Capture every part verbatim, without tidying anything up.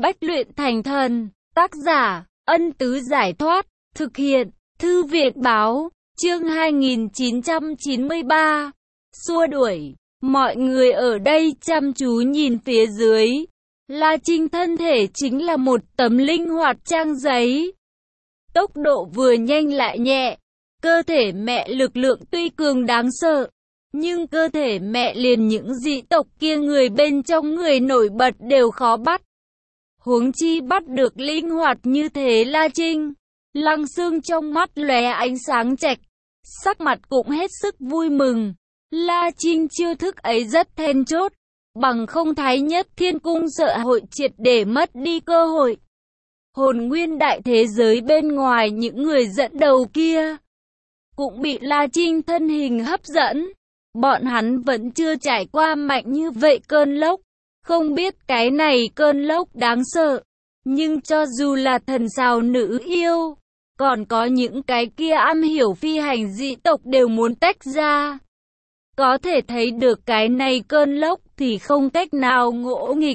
Bách luyện thành thần. Tác giả, Ân Tứ Giải Thoát. Thực hiện, Thư Viện Báo. Chương hai nghìn chín trăm chín mươi ba. Xua đuổi. Mọi người ở đây chăm chú nhìn phía dưới. La Trinh thân thể chính là một tấm linh hoạt trang giấy. Tốc độ vừa nhanh lại nhẹ. Cơ thể mẹ lực lượng tuy cường đáng sợ, nhưng cơ thể mẹ liền những dị tộc kia người bên trong người nổi bật đều khó bắt. Huống chi bắt được linh hoạt như thế La Trinh. Lăng Xương trong mắt lóe ánh sáng chạch, sắc mặt cũng hết sức vui mừng. La Trinh chiêu thức ấy rất then chốt, bằng không Thái Nhất Thiên Cung sợ hội triệt để mất đi cơ hội. Hồn nguyên đại thế giới bên ngoài những người dẫn đầu kia cũng bị La Trinh thân hình hấp dẫn. Bọn hắn vẫn chưa trải qua mạnh như vậy cơn lốc, không biết cái này cơn lốc đáng sợ. Nhưng cho dù là thần sao nữ yêu, còn có những cái kia am hiểu phi hành dị tộc đều muốn tách ra. Có thể thấy được cái này cơn lốc thì không cách nào ngỗ nghịch.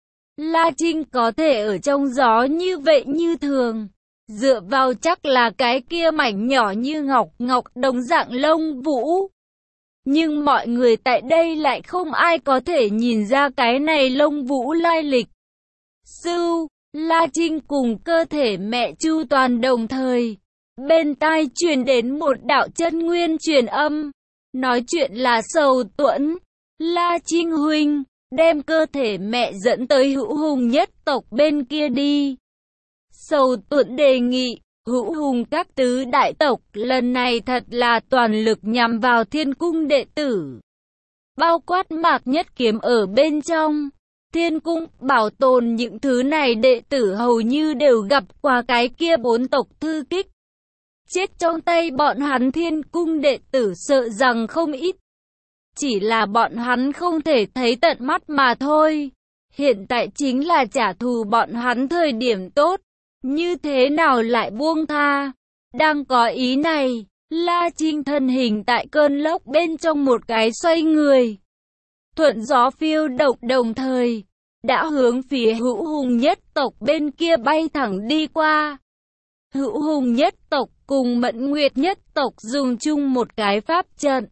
La Trinh có thể ở trong gió như vậy như thường, dựa vào chắc là cái kia mảnh nhỏ như ngọc ngọc đồng dạng lông vũ. Nhưng mọi người tại đây lại không ai có thể nhìn ra cái này lông vũ lai lịch. Sưu, La Trinh cùng cơ thể mẹ chu toàn đồng thời. Bên tai truyền đến một đạo chân nguyên truyền âm. Nói chuyện là Sầu Tuẫn. La Trinh huynh, đem cơ thể mẹ dẫn tới Hữu Hùng nhất tộc bên kia đi. Sầu Tuẫn đề nghị. Hữu Hùng các tứ đại tộc lần này thật là toàn lực nhằm vào Thiên Cung đệ tử, bao quát Mạc Nhất Kiếm ở bên trong. Thiên Cung bảo tồn những thứ này đệ tử hầu như đều gặp qua cái kia bốn tộc thư kích. Chết trong tay bọn hắn Thiên Cung đệ tử sợ rằng không ít, chỉ là bọn hắn không thể thấy tận mắt mà thôi. Hiện tại chính là trả thù bọn hắn thời điểm tốt, như thế nào lại buông tha. Đang có ý này, La Trinh thân hình tại cơn lốc bên trong một cái xoay người, thuận gió phiêu động đồng thời, đã hướng phía Hữu Hùng nhất tộc bên kia bay thẳng đi qua. Hữu Hùng nhất tộc cùng Mẫn Nguyệt nhất tộc dùng chung một cái pháp trận,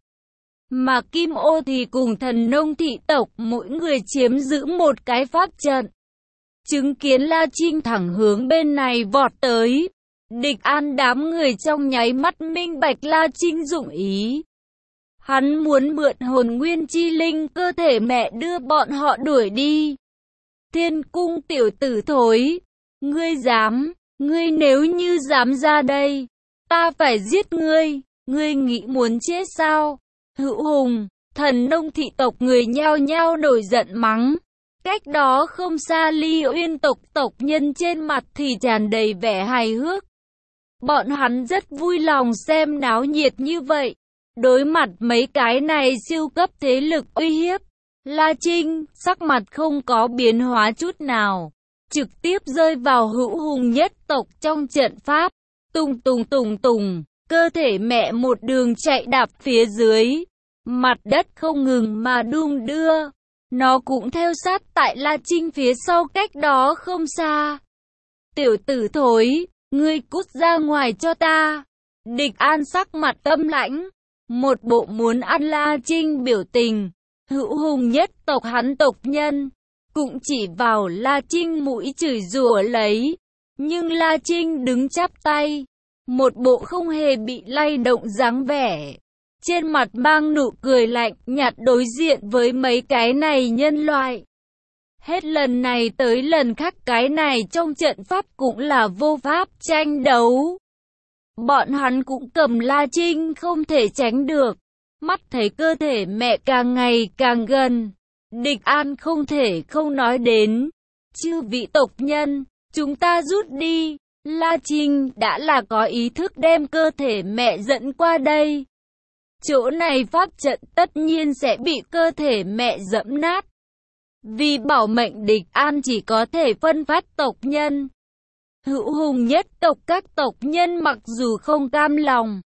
mà Kim Ô thì cùng Thần Nông thị tộc mỗi người chiếm giữ một cái pháp trận. Chứng kiến La Trinh thẳng hướng bên này vọt tới, Địch An đám người trong nháy mắt minh bạch La Trinh dụng ý. Hắn muốn mượn hồn nguyên chi linh cơ thể mẹ đưa bọn họ đuổi đi. Thiên Cung tiểu tử thối, ngươi dám, ngươi nếu như dám ra đây, ta phải giết ngươi, ngươi nghĩ muốn chết sao? Hữu Hùng, Thần Nông thị tộc người nhao nhao nổi giận mắng. Cách đó không xa Ly Uyên tộc tộc nhân trên mặt thì tràn đầy vẻ hài hước. Bọn hắn rất vui lòng xem náo nhiệt như vậy. Đối mặt mấy cái này siêu cấp thế lực uy hiếp, La Trinh sắc mặt không có biến hóa chút nào, trực tiếp rơi vào Hữu Hùng nhất tộc trong trận pháp. Tùng tùng tùng tùng, cơ thể mẹ một đường chạy đạp phía dưới, mặt đất không ngừng mà đung đưa. Nó cũng theo sát tại La Trinh phía sau cách đó không xa. Tiểu tử thối, ngươi cút ra ngoài cho ta. Địch An sắc mặt âm lãnh, một bộ muốn ăn La Trinh biểu tình. Hữu Hùng nhất tộc hắn tộc nhân cũng chỉ vào La Trinh mũi chửi rủa lấy. Nhưng La Trinh đứng chắp tay, một bộ không hề bị lay động dáng vẻ, trên mặt mang nụ cười lạnh nhạt đối diện với mấy cái này nhân loại. Hết lần này tới lần khác cái này trong trận pháp cũng là vô pháp tranh đấu. Bọn hắn cũng cầm La Trinh không thể tránh được. Mắt thấy cơ thể mẹ càng ngày càng gần, Địch An không thể không nói đến. Chư vị tộc nhân, chúng ta rút đi. La Trinh đã là có ý thức đem cơ thể mẹ dẫn qua đây. Chỗ này pháp trận tất nhiên sẽ bị cơ thể mẹ dẫm nát. Vì bảo mệnh Địch An chỉ có thể phân phát tộc nhân. Hữu Hùng nhất tộc các tộc nhân mặc dù không cam lòng,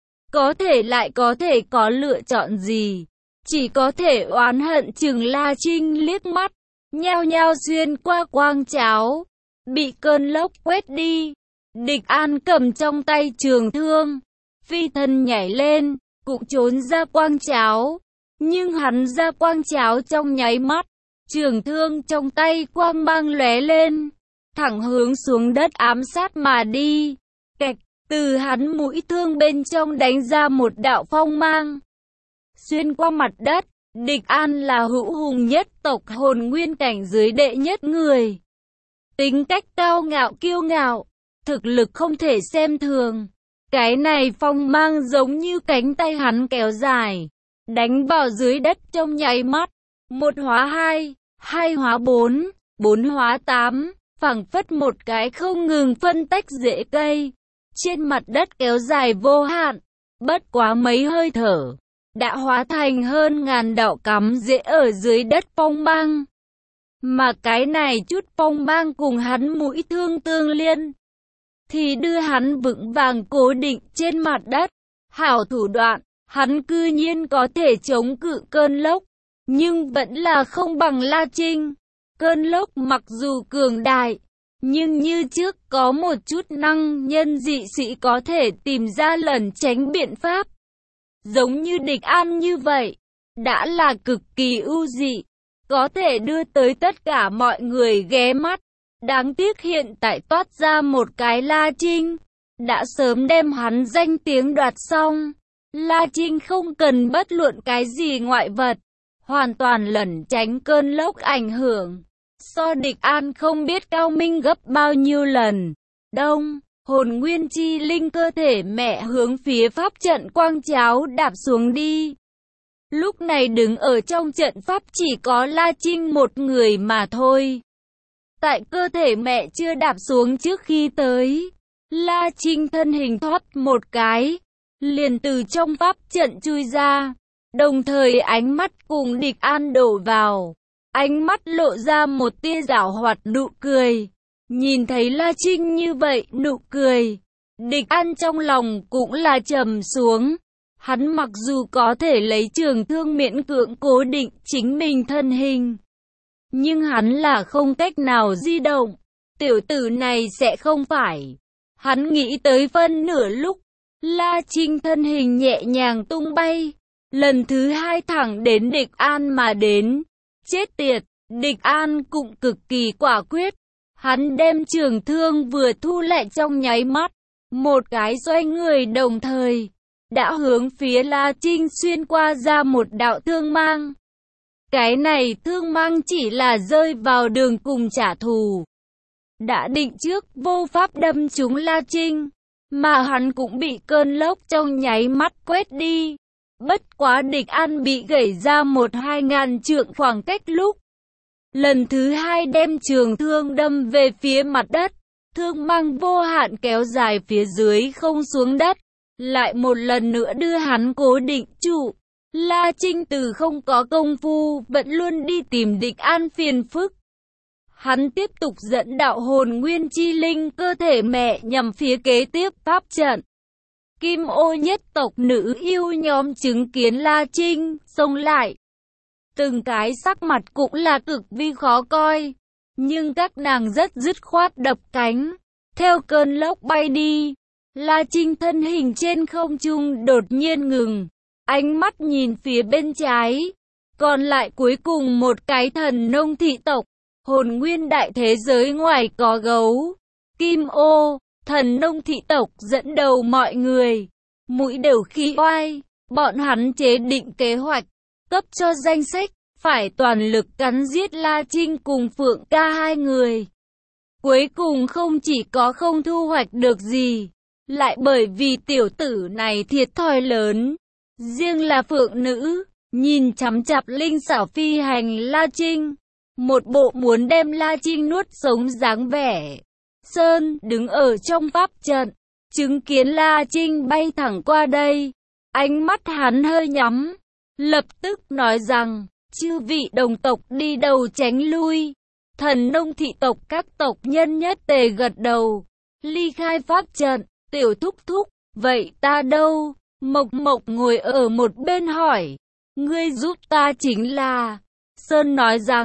có thể lại có thể có lựa chọn gì, chỉ có thể oán hận chừng La Trinh liếc mắt. nhao nhao xuyên qua quang cháo, bị cơn lốc quét đi. Địch An cầm trong tay trường thương, phi thân nhảy lên, cũng trốn ra quang cháo. Nhưng hắn ra quang cháo trong nháy mắt, trường thương trong tay quang mang lóe lên, thẳng hướng xuống đất ám sát mà đi. Kẹt, từ hắn mũi thương bên trong đánh ra một đạo phong mang, xuyên qua mặt đất. Địch An là hữu hùng nhất tộc hồn nguyên cảnh dưới đệ nhất người. Tính cách cao ngạo kiêu ngạo, thực lực không thể xem thường. Cái này phong mang giống như cánh tay hắn kéo dài, đánh vào dưới đất trong nháy mắt. Một hóa hai, hai hóa bốn, bốn hóa tám, phảng phất một cái không ngừng phân tách rễ cây. Trên mặt đất kéo dài vô hạn, bất quá mấy hơi thở, đã hóa thành hơn ngàn đạo cắm rễ ở dưới đất phong mang. Mà cái này chút phong mang cùng hắn mũi thương tương liên, thì đưa hắn vững vàng cố định trên mặt đất. Hảo thủ đoạn, hắn cư nhiên có thể chống cự cơn lốc, nhưng vẫn là không bằng La Trinh. Cơn lốc mặc dù cường đại, nhưng như trước có một chút năng nhân dị sĩ có thể tìm ra lẩn tránh biện pháp. Giống như Địch An như vậy, đã là cực kỳ ưu dị, có thể đưa tới tất cả mọi người ghé mắt. Đáng tiếc hiện tại toát ra một cái La Trinh, đã sớm đem hắn danh tiếng đoạt xong. La Trinh không cần bất luận cái gì ngoại vật, hoàn toàn lẩn tránh cơn lốc ảnh hưởng. So Địch An không biết cao minh gấp bao nhiêu lần. Đông, hồn nguyên chi linh cơ thể mẹ hướng phía pháp trận quang cháo đạp xuống đi. Lúc này đứng ở trong trận pháp chỉ có La Trinh một người mà thôi. Tại cơ thể mẹ chưa đạp xuống trước khi tới, La Trinh thân hình thoát một cái, liền từ trong pháp trận chui ra, đồng thời ánh mắt cùng Địch An đổ vào. Ánh mắt lộ ra một tia giảo hoạt nụ cười. Nhìn thấy La Trinh như vậy nụ cười, Địch An trong lòng cũng là trầm xuống. Hắn mặc dù có thể lấy trường thương miễn cưỡng cố định chính mình thân hình, nhưng hắn là không cách nào di động. Tiểu tử này sẽ không phải. Hắn nghĩ tới phân nửa lúc, La Trinh thân hình nhẹ nhàng tung bay, lần thứ hai thẳng đến Địch An mà đến. Chết tiệt, Địch An cũng cực kỳ quả quyết. Hắn đem trường thương vừa thu lại trong nháy mắt, một cái xoay người đồng thời, đã hướng phía La Trinh xuyên qua ra một đạo thương mang. Cái này thương mang chỉ là rơi vào đường cùng trả thù, đã định trước vô pháp đâm trúng La Trinh, mà hắn cũng bị cơn lốc trong nháy mắt quét đi. Bất quá Địch An bị gãy ra một hai ngàn trượng khoảng cách lúc lần thứ hai đem trường thương đâm về phía mặt đất, thương mang vô hạn kéo dài phía dưới không xuống đất, lại một lần nữa đưa hắn cố định trụ. La Trinh từ không có công phu vẫn luôn đi tìm Địch An phiền phức. Hắn tiếp tục dẫn đạo hồn nguyên chi linh cơ thể mẹ nhằm phía kế tiếp pháp trận. Kim ô nhất tộc nữ yêu nhóm chứng kiến La Trinh xông lại, từng cái sắc mặt cũng là cực vi khó coi, nhưng các nàng rất dứt khoát đập cánh, theo cơn lốc bay đi. La Trinh thân hình trên không trung đột nhiên ngừng, ánh mắt nhìn phía bên trái, còn lại cuối cùng một cái thần nông thị tộc, hồn nguyên đại thế giới ngoài có gấu, kim ô, thần nông thị tộc dẫn đầu mọi người, mũi đều khí oai, bọn hắn chế định kế hoạch, cấp cho danh sách, phải toàn lực cắn giết La Trinh cùng Phượng Ca hai người. Cuối cùng không chỉ có không thu hoạch được gì, lại bởi vì tiểu tử này thiệt thòi lớn. Riêng là Phượng nữ, nhìn chằm chằm linh xảo phi hành La Trinh, một bộ muốn đem La Trinh nuốt sống dáng vẻ. Sơn đứng ở trong pháp trận, chứng kiến La Trinh bay thẳng qua đây, ánh mắt hắn hơi nhắm, lập tức nói rằng, chư vị đồng tộc đi đầu tránh lui. Thần nông thị tộc các tộc nhân nhất tề gật đầu, ly khai pháp trận. Tiểu thúc thúc, vậy ta đâu? Mộc Mộc ngồi ở một bên hỏi, ngươi giúp ta chính là. Sơn nói rằng,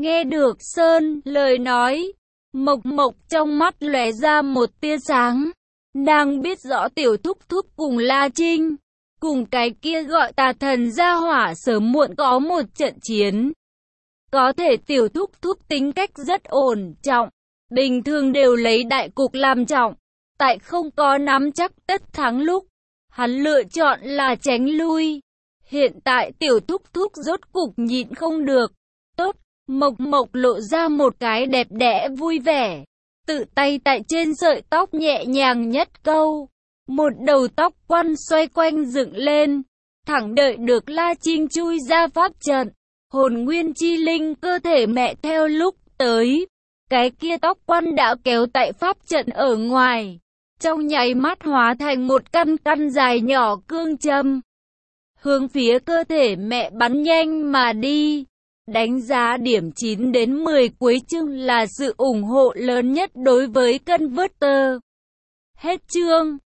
Nghe được Sơn lời nói, Mộc Mộc trong mắt lóe ra một tia sáng. Nàng biết rõ tiểu thúc thúc cùng La Trinh, cùng cái kia gọi tà thần gia hỏa sớm muộn có một trận chiến. Có thể tiểu thúc thúc tính cách rất ổn trọng, bình thường đều lấy đại cục làm trọng. Tại không có nắm chắc tất thắng lúc, hắn lựa chọn là tránh lui. Hiện tại tiểu thúc thúc rốt cục nhịn không được. Tốt, Mộc Mộc lộ ra một cái đẹp đẽ vui vẻ. Tự tay tại trên sợi tóc nhẹ nhàng nhất câu. Một đầu tóc quăn xoay quanh dựng lên. Thẳng đợi được La Trinh chui ra pháp trận. Hồn nguyên chi linh cơ thể mẹ theo lúc tới. Cái kia tóc quăn đã kéo tại pháp trận ở ngoài. Trong nháy mắt hóa thành một căn căn dài nhỏ cương châm. Hướng phía cơ thể mẹ bắn nhanh mà đi. Đánh giá điểm chín đến mười cuối chương là sự ủng hộ lớn nhất đối với Converter. Hết chương.